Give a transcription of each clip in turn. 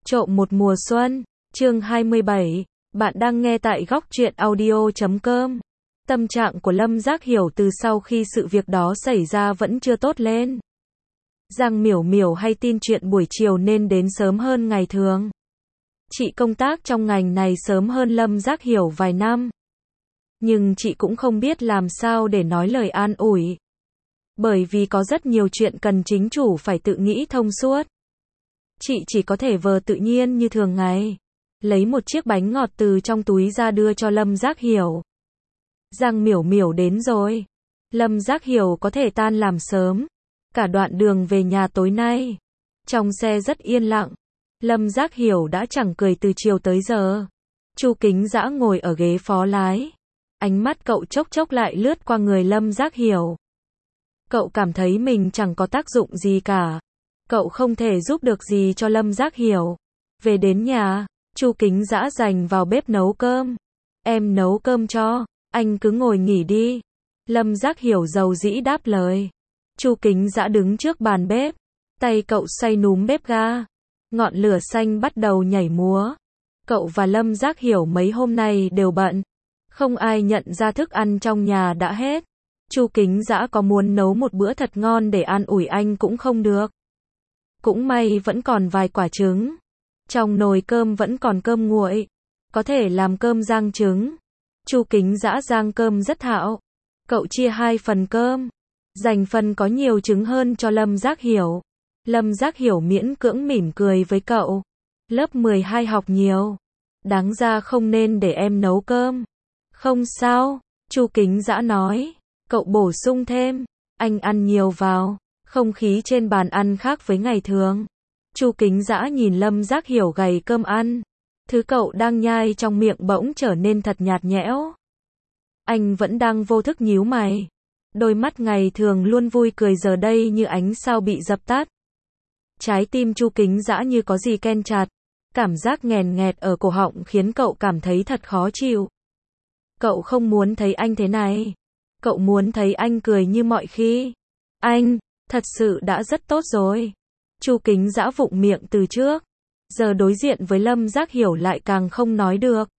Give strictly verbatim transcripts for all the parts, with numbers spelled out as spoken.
Trộm một mùa xuân, chương hai mươi bảy, bạn đang nghe tại góc truyện audio chấm com. Tâm trạng của Lâm Giác Hiểu từ sau khi sự việc đó xảy ra vẫn chưa tốt lên. Giang Miểu Miểu hay tin chuyện buổi chiều nên đến sớm hơn ngày thường. Chị công tác trong ngành này sớm hơn Lâm Giác Hiểu vài năm. Nhưng chị cũng không biết làm sao để nói lời an ủi. Bởi vì có rất nhiều chuyện cần chính chủ phải tự nghĩ thông suốt. Chị chỉ có thể vờ tự nhiên như thường ngày. Lấy một chiếc bánh ngọt từ trong túi ra đưa cho Lâm Giác Hiểu. Giang Miểu Miểu đến rồi. Lâm Giác Hiểu có thể tan làm sớm. Cả đoạn đường về nhà tối nay. Trong xe rất yên lặng. Lâm Giác Hiểu đã chẳng cười từ chiều tới giờ. Chu Kính Dã ngồi ở ghế phó lái. Ánh mắt cậu chốc chốc lại lướt qua người Lâm Giác Hiểu. Cậu cảm thấy mình chẳng có tác dụng gì cả. Cậu không thể giúp được gì cho Lâm Giác Hiểu. Về đến nhà, Chu Kính Dã dành vào bếp nấu cơm. Em nấu cơm cho, anh cứ ngồi nghỉ đi. Lâm Giác Hiểu dầu dĩ đáp lời. Chu Kính Dã đứng trước bàn bếp. Tay cậu xoay núm bếp ga. Ngọn lửa xanh bắt đầu nhảy múa. Cậu và Lâm Giác Hiểu mấy hôm nay đều bận. Không ai nhận ra thức ăn trong nhà đã hết. Chu Kính Dã có muốn nấu một bữa thật ngon để an ủi anh cũng không được. Cũng may vẫn còn vài quả trứng. Trong nồi cơm vẫn còn cơm nguội. Có thể làm cơm rang trứng. Chu Kính Dã rang cơm rất thạo. Cậu chia hai phần cơm. Dành phần có nhiều trứng hơn cho Lâm Giác Hiểu. Lâm Giác Hiểu miễn cưỡng mỉm cười với cậu. Lớp mười hai học nhiều. Đáng ra không nên để em nấu cơm. Không sao, Chu Kính Dã nói. Cậu bổ sung thêm. Anh ăn nhiều vào. Không khí trên bàn ăn khác với ngày thường. Chu Kính Dã nhìn Lâm Giác Hiểu gầy cơm ăn. Thứ cậu đang nhai trong miệng bỗng trở nên thật nhạt nhẽo. Anh vẫn đang vô thức nhíu mày. Đôi mắt ngày thường luôn vui cười giờ đây như ánh sao bị dập tắt. Trái tim Chu Kính Dã như có gì ken chặt. Cảm giác nghèn nghẹt ở cổ họng khiến cậu cảm thấy thật khó chịu. Cậu không muốn thấy anh thế này. Cậu muốn thấy anh cười như mọi khi. Anh, thật sự đã rất tốt rồi. Chu Kính Dã vụng miệng từ trước. Giờ đối diện với Lâm Giác Hiểu lại càng không nói được.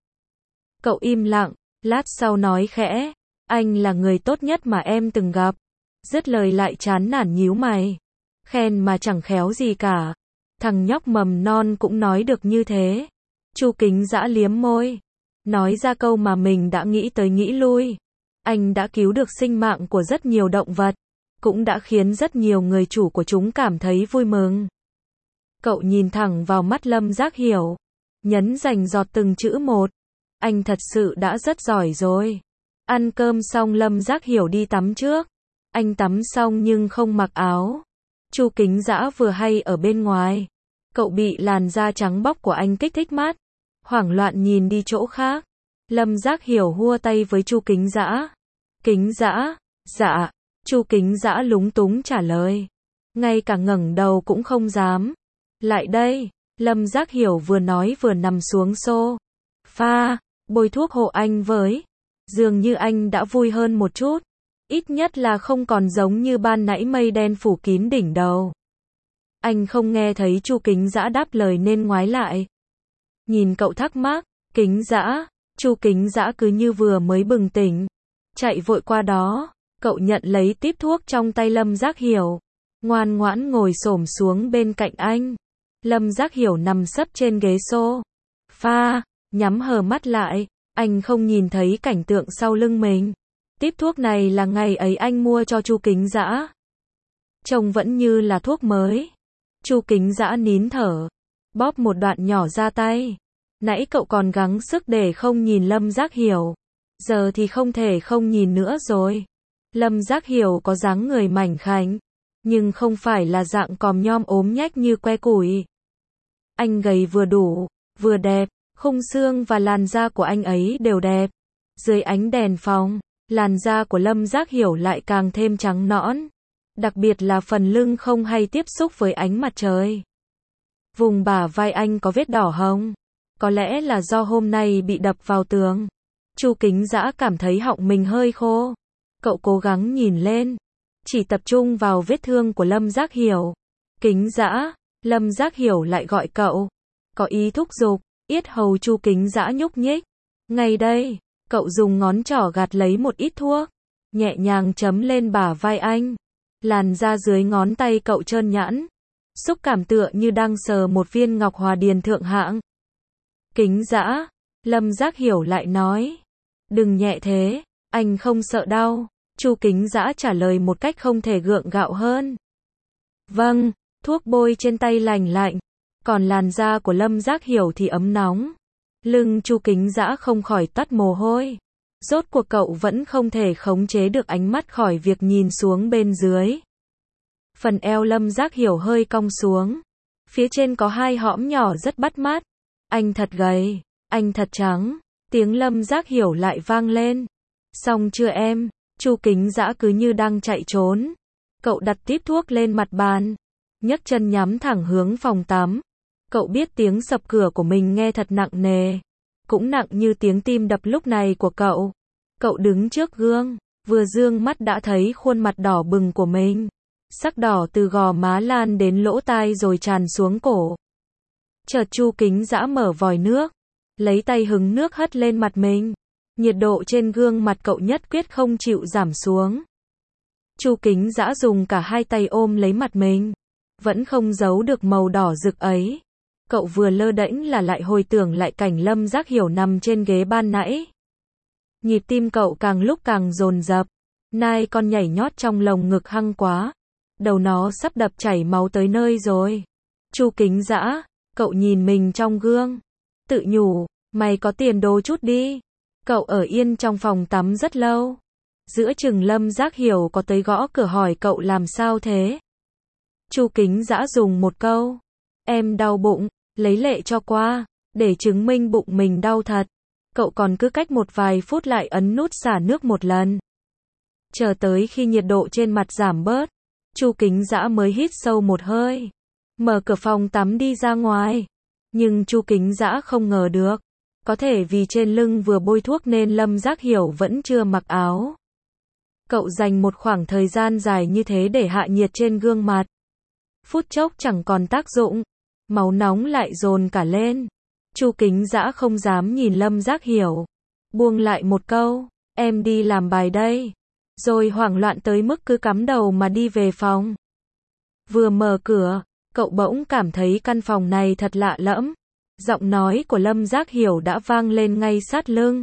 Cậu im lặng, lát sau nói khẽ. Anh là người tốt nhất mà em từng gặp. Dứt lời lại chán nản nhíu mày. Khen mà chẳng khéo gì cả. Thằng nhóc mầm non cũng nói được như thế. Chu Kính Dã liếm môi. Nói ra câu mà mình đã nghĩ tới nghĩ lui. Anh đã cứu được sinh mạng của rất nhiều động vật. Cũng đã khiến rất nhiều người chủ của chúng cảm thấy vui mừng. Cậu nhìn thẳng vào mắt Lâm Giác Hiểu. Nhấn dành giọt từng chữ một. Anh thật sự đã rất giỏi rồi. Ăn cơm xong Lâm Giác Hiểu đi tắm trước. Anh tắm xong nhưng không mặc áo. Chu Kính Dã vừa hay ở bên ngoài. Cậu bị làn da trắng bóc của anh kích thích mắt. Hoảng loạn nhìn đi chỗ khác. Lâm Giác Hiểu hua tay với Chu Kính Dã. Kính Dã, dạ. Chu Kính Dã lúng túng trả lời. Ngay cả ngẩng đầu cũng không dám. Lại đây, Lâm Giác Hiểu vừa nói vừa nằm xuống xô. Pha, bôi thuốc hộ anh với. Dường như anh đã vui hơn một chút. Ít nhất là không còn giống như ban nãy mây đen phủ kín đỉnh đầu. Anh không nghe thấy Chu Kính Dã đáp lời nên ngoái lại. Nhìn cậu thắc mắc, Kính Dã, Chu Kính Dã cứ như vừa mới bừng tỉnh. Chạy vội qua đó, cậu nhận lấy tiếp thuốc trong tay Lâm Giác Hiểu. Ngoan ngoãn ngồi xổm xuống bên cạnh anh. Lâm Giác Hiểu nằm sấp trên ghế xô. Pha, nhắm hờ mắt lại, anh không nhìn thấy cảnh tượng sau lưng mình. Tiếp thuốc này là ngày ấy anh mua cho Chu Kính Dã. Trông vẫn như là thuốc mới. Chu Kính Dã nín thở. Bóp một đoạn nhỏ ra tay. Nãy cậu còn gắng sức để không nhìn Lâm Giác Hiểu. Giờ thì không thể không nhìn nữa rồi. Lâm Giác Hiểu có dáng người mảnh khảnh. Nhưng không phải là dạng còm nhom ốm nhách như que củi. Anh gầy vừa đủ, vừa đẹp. Khung xương và làn da của anh ấy đều đẹp. Dưới ánh đèn phòng, làn da của Lâm Giác Hiểu lại càng thêm trắng nõn. Đặc biệt là phần lưng không hay tiếp xúc với ánh mặt trời. Vùng bả vai anh có vết đỏ hồng. Có lẽ là do hôm nay bị đập vào tường. Chu Kính Dã cảm thấy họng mình hơi khô. Cậu cố gắng nhìn lên. Chỉ tập trung vào vết thương của Lâm Giác Hiểu. Kính Dã, Lâm Giác Hiểu lại gọi cậu. có ý thúc giục, yết hầu Chu Kính Dã nhúc nhích. Ngay đây, cậu dùng ngón trỏ gạt lấy một ít thuốc, nhẹ nhàng chấm lên bả vai anh. Làn da dưới ngón tay cậu trơn nhẵn, xúc cảm tựa như đang sờ một viên ngọc hòa điền thượng hạng. Kính Dã, Lâm Giác Hiểu lại nói. Đừng nhẹ thế, anh không sợ đau. Chu Kính Dã trả lời một cách không thể gượng gạo hơn. Vâng, thuốc bôi trên tay lành lạnh, còn làn da của Lâm Giác Hiểu thì ấm nóng. Lưng Chu Kính Dã không khỏi toát mồ hôi. Rốt cuộc cậu vẫn không thể khống chế được ánh mắt khỏi việc nhìn xuống bên dưới. Phần eo Lâm Giác Hiểu hơi cong xuống. Phía trên có hai hõm nhỏ rất bắt mắt. Anh thật gầy, anh thật trắng. Tiếng Lâm Giác Hiểu lại vang lên. Xong chưa em? Chu Kính Dã cứ như đang chạy trốn. Cậu đặt tiếp thuốc lên mặt bàn, nhấc chân nhắm thẳng hướng phòng tắm. Cậu biết tiếng sập cửa của mình nghe thật nặng nề, cũng nặng như tiếng tim đập lúc này của cậu. Cậu đứng trước gương, vừa dương mắt đã thấy khuôn mặt đỏ bừng của mình. Sắc đỏ từ gò má lan đến lỗ tai rồi tràn xuống cổ. Chợt Chu Kính Dã mở vòi nước, lấy tay hứng nước hất lên mặt mình. Nhiệt độ trên gương mặt cậu nhất quyết không chịu giảm xuống. Chu Kính Dã dùng cả hai tay ôm lấy mặt mình, vẫn không giấu được màu đỏ rực ấy. Cậu vừa lơ đễnh là lại hồi tưởng lại cảnh Lâm Giác Hiểu nằm trên ghế ban nãy. Nhịp tim cậu càng lúc càng dồn dập, nai con nhảy nhót trong lồng ngực hăng quá, đầu nó sắp đập chảy máu tới nơi rồi. Chu Kính Dã, cậu nhìn mình trong gương, tự nhủ, mày có tiền đồ chút đi. Cậu ở yên trong phòng tắm rất lâu. Giữa chừng Lâm Giác Hiểu có tới gõ cửa hỏi cậu làm sao thế. Chu Kính Dã dùng một câu, em đau bụng, lấy lệ cho qua, để chứng minh bụng mình đau thật. Cậu còn cứ cách một vài phút lại ấn nút xả nước một lần. Chờ tới khi nhiệt độ trên mặt giảm bớt, Chu Kính Dã mới hít sâu một hơi, mở cửa phòng tắm đi ra ngoài. Nhưng Chu Kính Dã không ngờ được, có thể vì trên lưng vừa bôi thuốc nên Lâm Giác Hiểu vẫn chưa mặc áo. Cậu dành một khoảng thời gian dài như thế để hạ nhiệt trên gương mặt. Phút chốc chẳng còn tác dụng, máu nóng lại dồn cả lên. Chu Kính Dã không dám nhìn Lâm Giác Hiểu, buông lại một câu, em đi làm bài đây. Rồi hoảng loạn tới mức cứ cắm đầu mà đi về phòng. Vừa mở cửa, cậu bỗng cảm thấy căn phòng này thật lạ lẫm. Giọng nói của Lâm Giác Hiểu đã vang lên ngay sát lưng.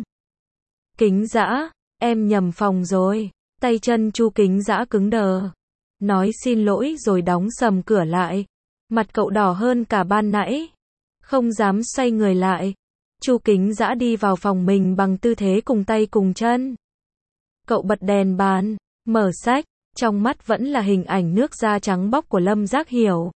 Kính Dã, em nhầm phòng rồi. Tay chân Chu Kính Dã cứng đờ, nói xin lỗi rồi đóng sầm cửa lại. Mặt cậu đỏ hơn cả ban nãy, không dám xoay người lại. Chu Kính Dã đi vào phòng mình bằng tư thế cùng tay cùng chân. Cậu bật đèn bàn, mở sách, trong mắt vẫn là hình ảnh nước da trắng bóc của Lâm Giác Hiểu.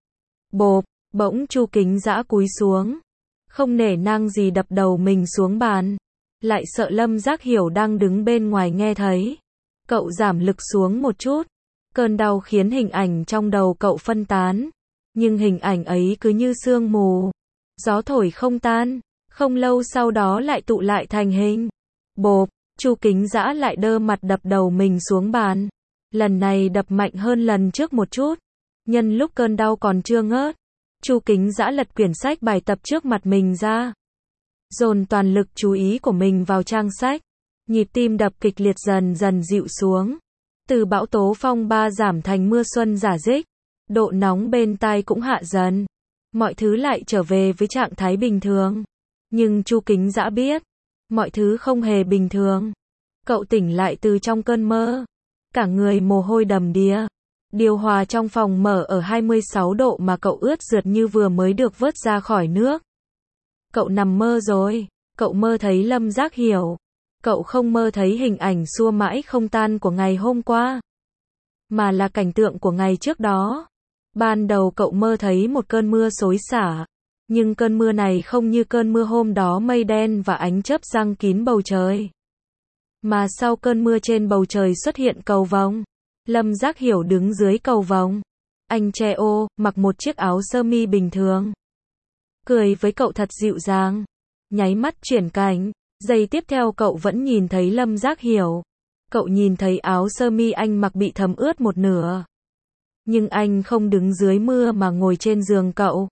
Bộp, bỗng Chu Kính Dã cúi xuống, không nể nang gì đập đầu mình xuống bàn, lại sợ Lâm Giác Hiểu đang đứng bên ngoài nghe thấy. Cậu giảm lực xuống một chút, cơn đau khiến hình ảnh trong đầu cậu phân tán, nhưng hình ảnh ấy cứ như sương mù, gió thổi không tan, không lâu sau đó lại tụ lại thành hình. Bộp, Chu Kính Dã lại đơ mặt đập đầu mình xuống bàn, lần này đập mạnh hơn lần trước một chút. Nhân lúc cơn đau còn chưa ngớt, Chu Kính Dã lật quyển sách bài tập trước mặt mình ra, dồn toàn lực chú ý của mình vào trang sách. Nhịp tim đập kịch liệt dần dần dịu xuống. Từ bão tố phong ba giảm thành mưa xuân rả rích. Độ nóng bên tai cũng hạ dần. Mọi thứ lại trở về với trạng thái bình thường. Nhưng Chu Kính Dã biết, mọi thứ không hề bình thường. Cậu tỉnh lại từ trong cơn mơ, cả người mồ hôi đầm đìa. Điều hòa trong phòng mở ở hai mươi sáu độ mà cậu ướt rượt như vừa mới được vớt ra khỏi nước. Cậu nằm mơ rồi. Cậu mơ thấy Lâm Giác Hiểu. Cậu không mơ thấy hình ảnh xua mãi không tan của ngày hôm qua, mà là cảnh tượng của ngày trước đó. Ban đầu cậu mơ thấy một cơn mưa xối xả, nhưng cơn mưa này không như cơn mưa hôm đó mây đen và ánh chớp giăng kín bầu trời. Mà sau cơn mưa trên bầu trời xuất hiện cầu vồng. Lâm Giác Hiểu đứng dưới cầu vồng. Anh che ô, mặc một chiếc áo sơ mi bình thường. Cười với cậu thật dịu dàng. Nháy mắt chuyển cảnh. Giây tiếp theo cậu vẫn nhìn thấy Lâm Giác Hiểu. Cậu nhìn thấy áo sơ mi anh mặc bị thấm ướt một nửa. Nhưng anh không đứng dưới mưa mà ngồi trên giường cậu.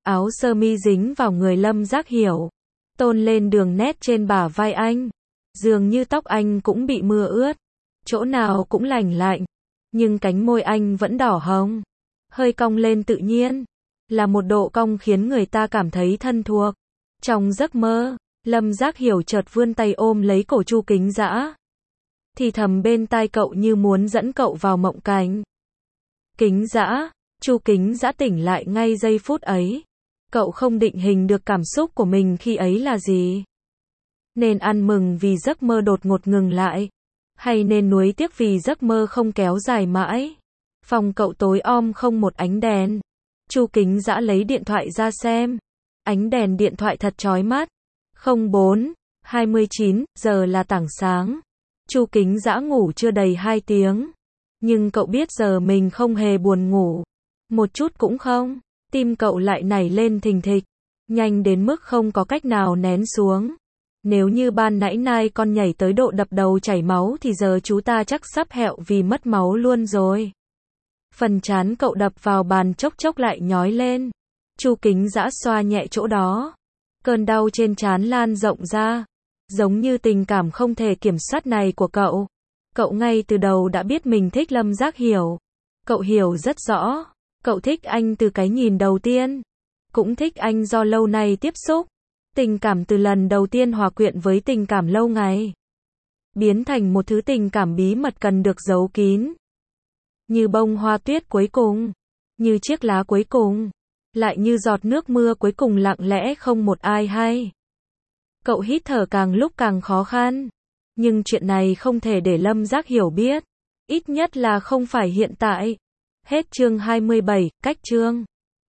áo sơ mi dính vào người Lâm Giác Hiểu, tôn lên đường nét trên bả vai anh. Dường như tóc anh cũng bị mưa ướt, chỗ nào cũng lành lạnh, nhưng cánh môi anh vẫn đỏ hồng, hơi cong lên tự nhiên, là một độ cong khiến người ta cảm thấy thân thuộc. Trong giấc mơ, Lâm Giác Hiểu chợt vươn tay ôm lấy cổ Chu Kính Dã, thì thầm bên tai cậu như muốn dẫn cậu vào mộng cảnh. Kính Dã, Chu Kính Dã tỉnh lại ngay giây phút ấy. Cậu không định hình được cảm xúc của mình khi ấy là gì. Nên ăn mừng vì giấc mơ đột ngột ngừng lại, hay nên nuối tiếc vì giấc mơ không kéo dài mãi. Phòng cậu tối om không một ánh đèn. Chu Kính Dã lấy điện thoại ra xem. Ánh đèn điện thoại thật chói mắt. không bốn hai mươi chín giờ là tảng sáng. Chu Kính Dã ngủ chưa đầy hai tiếng. Nhưng cậu biết giờ mình không hề buồn ngủ. Một chút cũng không. Tim cậu lại nảy lên thình thịch. Nhanh đến mức không có cách nào nén xuống. Nếu như ban nãy nai con nhảy tới độ đập đầu chảy máu thì giờ chú ta chắc sắp hẹo vì mất máu luôn rồi. Phần trán cậu đập vào bàn chốc chốc lại nhói lên. Chu Kính Dã xoa nhẹ chỗ đó. Cơn đau trên trán lan rộng ra. Giống như tình cảm không thể kiểm soát này của cậu. Cậu ngay từ đầu đã biết mình thích Lâm Giác Hiểu. Cậu hiểu rất rõ. Cậu thích anh từ cái nhìn đầu tiên. Cũng thích anh do lâu nay tiếp xúc. Tình cảm từ lần đầu tiên hòa quyện với tình cảm lâu ngày. Biến thành một thứ tình cảm bí mật cần được giấu kín. Như bông hoa tuyết cuối cùng. Như chiếc lá cuối cùng. Lại như giọt nước mưa cuối cùng lặng lẽ không một ai hay. Cậu hít thở càng lúc càng khó khăn. Nhưng chuyện này không thể để Lâm Giác Hiểu biết. Ít nhất là không phải hiện tại. Hết chương hai mươi bảy, cách chương.